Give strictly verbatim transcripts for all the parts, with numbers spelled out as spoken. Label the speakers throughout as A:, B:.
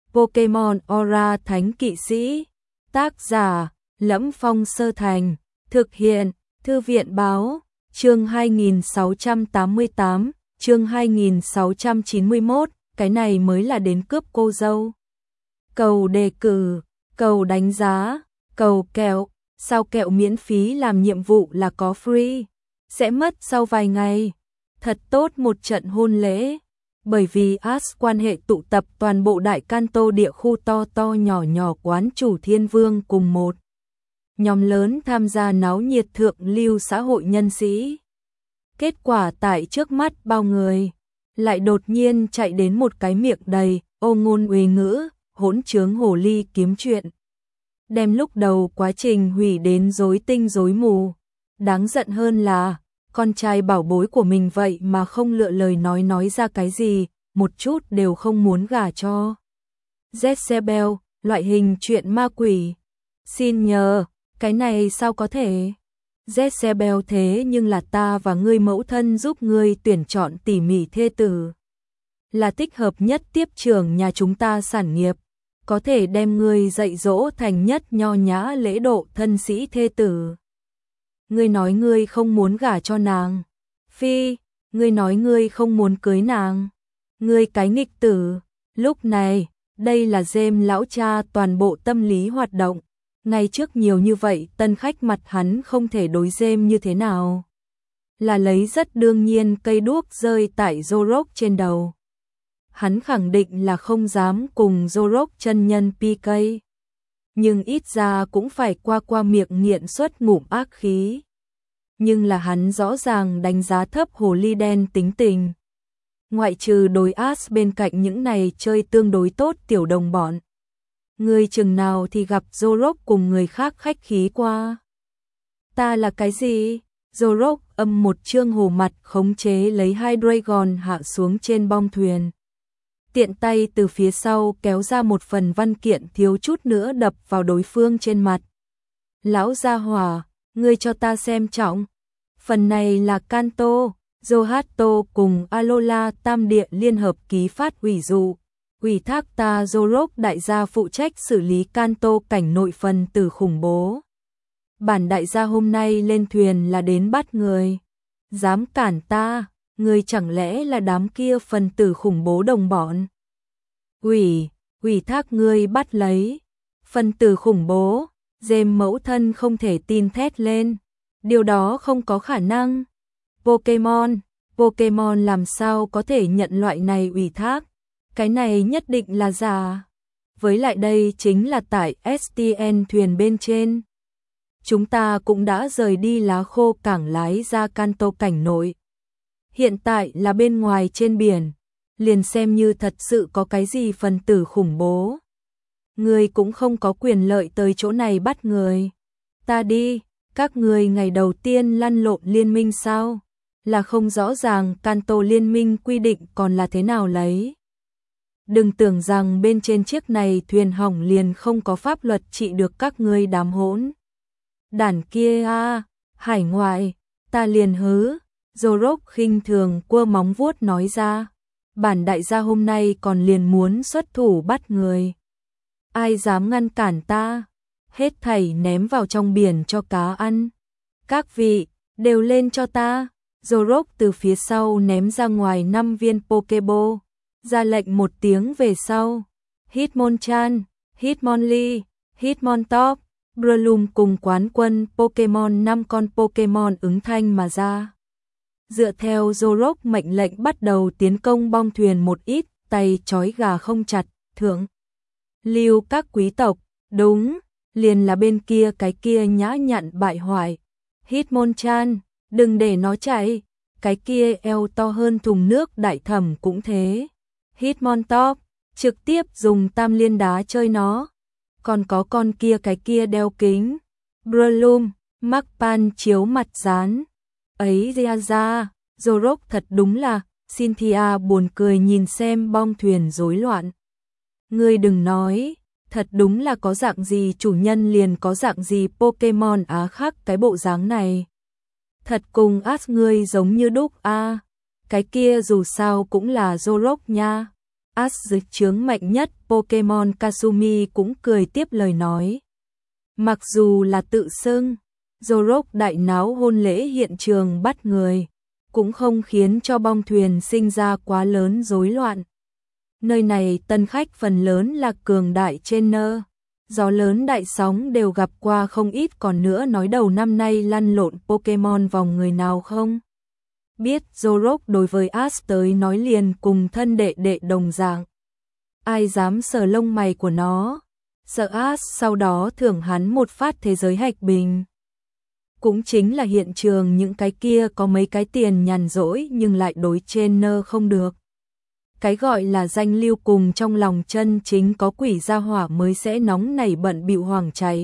A: Pokemon Aura Thánh Kỵ Sĩ. Tác giả: Lẫm Phong Sơ Thành. Thực hiện: Thư viện báo. Chương hai nghìn sáu trăm tám mươi tám, chương hai nghìn sáu trăm chín mươi mốt, cái này mới là đến cướp cô dâu. Cầu đề cử, cầu đánh giá, cầu kẹo, sao kẹo miễn phí làm nhiệm vụ là có free, sẽ mất sau vài ngày. Thật tốt một trận hôn lễ. Bởi vì Ash quan hệ tụ tập toàn bộ Đại Kanto địa khu to to nhỏ nhỏ quán chủ Thiên Vương cùng một nhóm lớn tham gia náo nhiệt thượng lưu xã hội nhân sĩ. Kết quả tại trước mắt bao người, lại đột nhiên chạy đến một cái miệng đầy ô ngôn uy ngữ, hỗn trướng hồ ly kiếm chuyện. Đem lúc đầu quá trình hủy đến rối tinh rối mù. Đáng giận hơn là, con trai bảo bối của mình vậy mà không lựa lời nói nói ra cái gì, một chút đều không muốn gả cho Jezebel, loại hình chuyện ma quỷ. Xin nhờ, cái này sao có thể? Jezebel thế nhưng là ta và ngươi mẫu thân giúp ngươi tuyển chọn tỉ mỉ thê tử. Là thích hợp nhất tiếp trưởng nhà chúng ta sản nghiệp, có thể đem ngươi dạy dỗ thành nhất nho nhã lễ độ thân sĩ thê tử. Ngươi nói ngươi không muốn gả cho nàng. Phi, ngươi nói ngươi không muốn cưới nàng. Ngươi cái nghịch tử. Lúc này, đây là James lão cha toàn bộ tâm lý hoạt động. Ngay trước nhiều như vậy tân khách mặt hắn không thể đối James như thế nào. Là lấy rất đương nhiên cây đuốc rơi tại Zorok trên đầu. Hắn khẳng định là không dám cùng Zorok chân nhân pê ca. Nhưng ít ra cũng phải qua qua miệng nghiện xuất ngụm ác khí. Nhưng là hắn rõ ràng đánh giá thấp hồ ly đen tính tình. Ngoại trừ đối Ash bên cạnh những này chơi tương đối tốt tiểu đồng bọn. Người chừng nào thì gặp Zorok cùng người khác khách khí qua. Ta là cái gì? Zorok âm một trương hồ mặt khống chế lấy hai Dragon hạ xuống trên bong thuyền. Tiện tay từ phía sau kéo ra một phần văn kiện thiếu chút nữa đập vào đối phương trên mặt. Lão gia hỏa, ngươi cho ta xem trọng. Phần này là Kanto, Zohato cùng Alola Tam Địa liên hợp ký phát ủy dụ. Ủy thác ta Zorok đại gia phụ trách xử lý Kanto cảnh nội phần tử khủng bố. Bản đại gia hôm nay lên thuyền là đến bắt người. Dám cản ta, người chẳng lẽ là đám kia phần tử khủng bố đồng bọn. Ủy, ủy thác ngươi bắt lấy. Phần tử khủng bố, James mẫu thân không thể tin thét lên. Điều đó không có khả năng. Pokemon, Pokemon làm sao có thể nhận loại này ủy thác. Cái này nhất định là giả. Với lại đây chính là tại ét tê en thuyền bên trên. Chúng ta cũng đã rời đi lá khô cảng lái ra Kanto cảnh nội. Hiện tại là bên ngoài trên biển. Liền xem như thật sự có cái gì phần tử khủng bố. Người cũng không có quyền lợi tới chỗ này bắt người. Ta đi, các người ngày đầu tiên lăn lộn liên minh sao? Là không rõ ràng Kanto liên minh quy định còn là thế nào lấy. Đừng tưởng rằng bên trên chiếc này thuyền hỏng liền không có pháp luật trị được các ngươi đám hỗn. Đàn kia a, hải ngoại, ta liền hứ. Zorok khinh thường quơ móng vuốt nói ra. Bản đại gia hôm nay còn liền muốn xuất thủ bắt người. Ai dám ngăn cản ta? Hết thảy ném vào trong biển cho cá ăn. Các vị, đều lên cho ta. Zorok từ phía sau ném ra ngoài năm viên Pokeball. Ra lệnh một tiếng về sau. Hitmonchan, Hitmonlee, Hitmontop, Breloom cùng quán quân Pokemon năm con Pokemon ứng thanh mà ra. Dựa theo Zorok mệnh lệnh bắt đầu tiến công bong thuyền một ít, tay trói gà không chặt, thượng. Lưu các quý tộc, đúng, liền là bên kia cái kia nhã nhặn bại hoại. Hitmonchan, đừng để nó chạy, cái kia eo to hơn thùng nước đại thẩm cũng thế. Hitmontop, trực tiếp dùng tam liên đá chơi nó. Còn có con kia cái kia đeo kính. Breloom, Markpan chiếu mặt dán. Ấy ra ra, Zorok thật đúng là, Cynthia buồn cười nhìn xem bong thuyền rối loạn. Ngươi đừng nói, thật đúng là có dạng gì chủ nhân liền có dạng gì Pokemon á khác cái bộ dáng này. Thật cùng Ash ngươi giống như đúc a. À. Cái kia dù sao cũng là Zorok nha. Ash dưới trướng mạnh nhất Pokemon Kasumi cũng cười tiếp lời nói. Mặc dù là tự xưng, Zorok đại náo hôn lễ hiện trường bắt người, cũng không khiến cho bong thuyền sinh ra quá lớn rối loạn. Nơi này tân khách phần lớn là cường đại trainer, gió lớn đại sóng đều gặp qua không ít, còn nữa nói đầu năm nay lăn lộn Pokemon vòng người nào không biết. Zorok đối với Ash tới nói liền cùng thân đệ đệ đồng dạng. Ai dám sờ lông mày của nó, sợ Ash sau đó thưởng hắn một phát thế giới hạch bình. Cũng chính là hiện trường những cái kia có mấy cái tiền nhàn rỗi nhưng lại đối trainer không được. Cái gọi là danh lưu cùng trong lòng chân chính có quỷ gia hỏa mới sẽ nóng nảy bận bịu hoảng chạy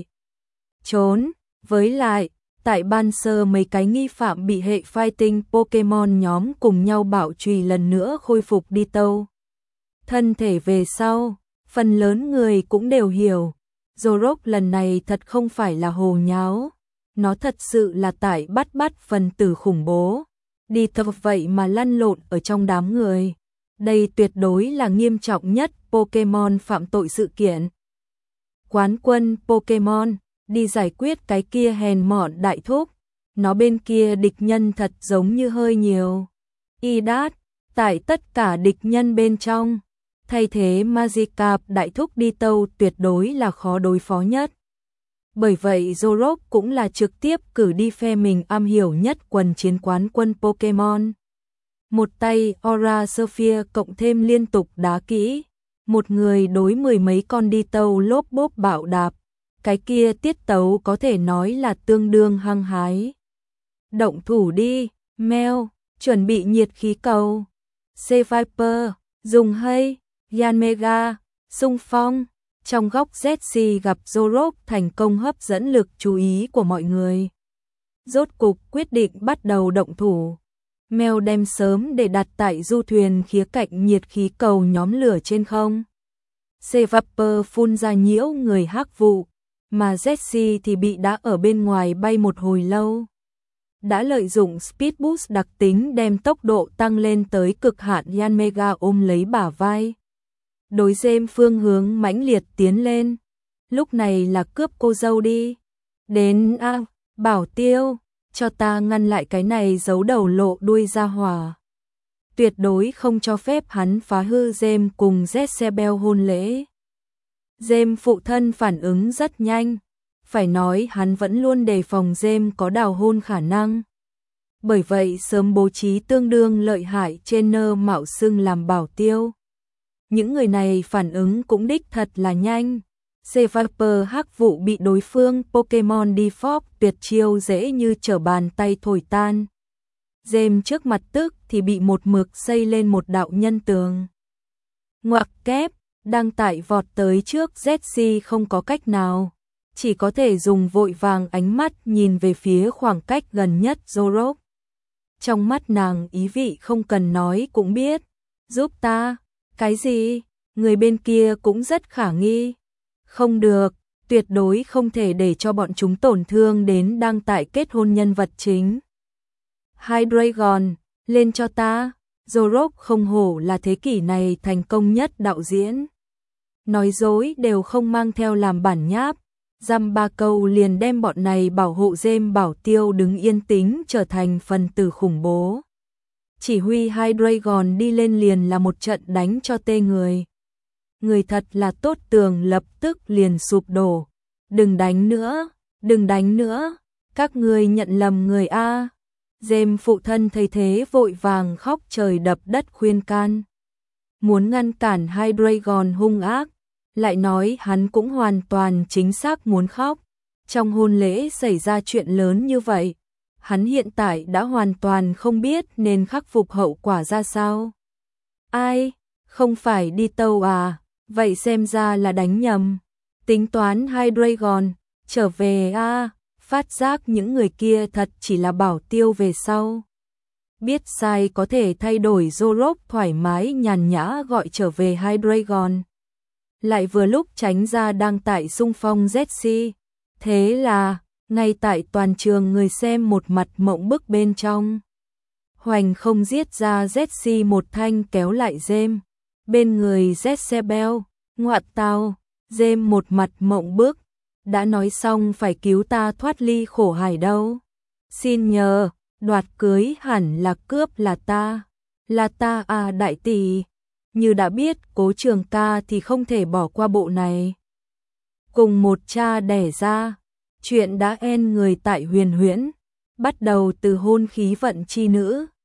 A: trốn. Với lại, tại ban sơ mấy cái nghi phạm bị hệ fighting Pokemon nhóm cùng nhau bảo trùy lần nữa khôi phục đi tâu thân thể về sau, phần lớn người cũng đều hiểu, Zorok lần này thật không phải là hồ nháo, nó thật sự là tại bắt bắt phần tử khủng bố, đi tập vậy mà lăn lộn ở trong đám người. Đây tuyệt đối là nghiêm trọng nhất Pokemon phạm tội sự kiện. Quán quân Pokemon, đi giải quyết cái kia hèn mọn đại thúc, nó bên kia địch nhân thật giống như hơi nhiều. Idat, tại tất cả địch nhân bên trong, thay thế Magikarp đại thúc đi tâu tuyệt đối là khó đối phó nhất. Bởi vậy Zorok cũng là trực tiếp cử đi phe mình am hiểu nhất quần chiến quán quân Pokemon. Một tay Aura Sphere cộng thêm liên tục đá kỹ, một người đối mười mấy con đi tâu lốp bốp bạo đạp, cái kia tiết tấu có thể nói là tương đương hăng hái. Động thủ đi, Meo, chuẩn bị nhiệt khí cầu. C-Viper, dùng hay, Yanmega, xung phong. Trong góc Jessie gặp Zorok thành công hấp dẫn lực chú ý của mọi người. Rốt cục quyết định bắt đầu động thủ. Mèo đem sớm để đặt tại du thuyền khía cạnh nhiệt khí cầu nhóm lửa trên không. C-Vapor phun ra nhiễu người hắc vụ, mà Jessie thì bị đã ở bên ngoài bay một hồi lâu. Đã lợi dụng Speed Boost đặc tính đem tốc độ tăng lên tới cực hạn. Yanmega ôm lấy bả vai, đối dêm phương hướng mãnh liệt tiến lên. Lúc này là cướp cô dâu đi. Đến a, Bảo Tiêu, cho ta ngăn lại cái này giấu đầu lộ đuôi ra hỏa. Tuyệt đối không cho phép hắn phá hư dêm cùng Jezebel hôn lễ. Dêm phụ thân phản ứng rất nhanh, phải nói hắn vẫn luôn đề phòng dêm có đào hôn khả năng. Bởi vậy sớm bố trí tương đương lợi hại trainer mạo xưng làm Bảo Tiêu. Những người này phản ứng cũng đích thật là nhanh. C-Viper hắc vụ bị đối phương Pokemon Default tuyệt chiêu dễ như trở bàn tay thổi tan. Dêm trước mặt tức thì bị một mực xây lên một đạo nhân tường. Ngoặc kép, đang tại vọt tới trước Jessie không có cách nào, chỉ có thể dùng vội vàng ánh mắt nhìn về phía khoảng cách gần nhất Zorok. Trong mắt nàng ý vị không cần nói cũng biết. Giúp ta, cái gì? Người bên kia cũng rất khả nghi. Không được, tuyệt đối không thể để cho bọn chúng tổn thương đến đang tại kết hôn nhân vật chính. Hydreigon, lên cho ta. Zorok không hổ là thế kỷ này thành công nhất đạo diễn. Nói dối đều không mang theo làm bản nháp. Dăm ba câu liền đem bọn này bảo hộ dêm Bảo Tiêu đứng yên tĩnh trở thành phần tử khủng bố. Chỉ huy Hydreigon đi lên liền là một trận đánh cho tê người. Người thật là tốt, tường lập tức liền sụp đổ. Đừng đánh nữa, đừng đánh nữa, các ngươi nhận lầm người a. Dêm phụ thân thấy thế vội vàng khóc trời đập đất khuyên can. Muốn ngăn cản Hydreigon hung ác, lại nói hắn cũng hoàn toàn chính xác muốn khóc. Trong hôn lễ xảy ra chuyện lớn như vậy, hắn hiện tại đã hoàn toàn không biết nên khắc phục hậu quả ra sao. Ai, không phải đi tâu à, vậy xem ra là đánh nhầm. Tính toán Hydreigon, trở về a, phát giác những người kia thật chỉ là Bảo Tiêu về sau. Biết sai có thể thay đổi. Zorok thoải mái nhàn nhã gọi trở về Hydreigon. Lại vừa lúc tránh ra đang tại xung phong Jessie. Thế là, ngay tại toàn trường người xem một mặt mộng bức bên trong. Hoành không giết ra Jessie một thanh kéo lại dêm. bên người Jezebel, ngoạ tao, James một mặt mộng bức, đã nói xong phải cứu ta thoát ly khổ hải đâu. Xin nhờ, đoạt cưới hẳn là cướp là ta, là ta à đại tỷ, như đã biết Cố Trường Ca thì không thể bỏ qua bộ này. Cùng một cha đẻ ra, chuyện đã en người tại Huyền Huyễn, bắt đầu từ hôn khí vận chi nữ,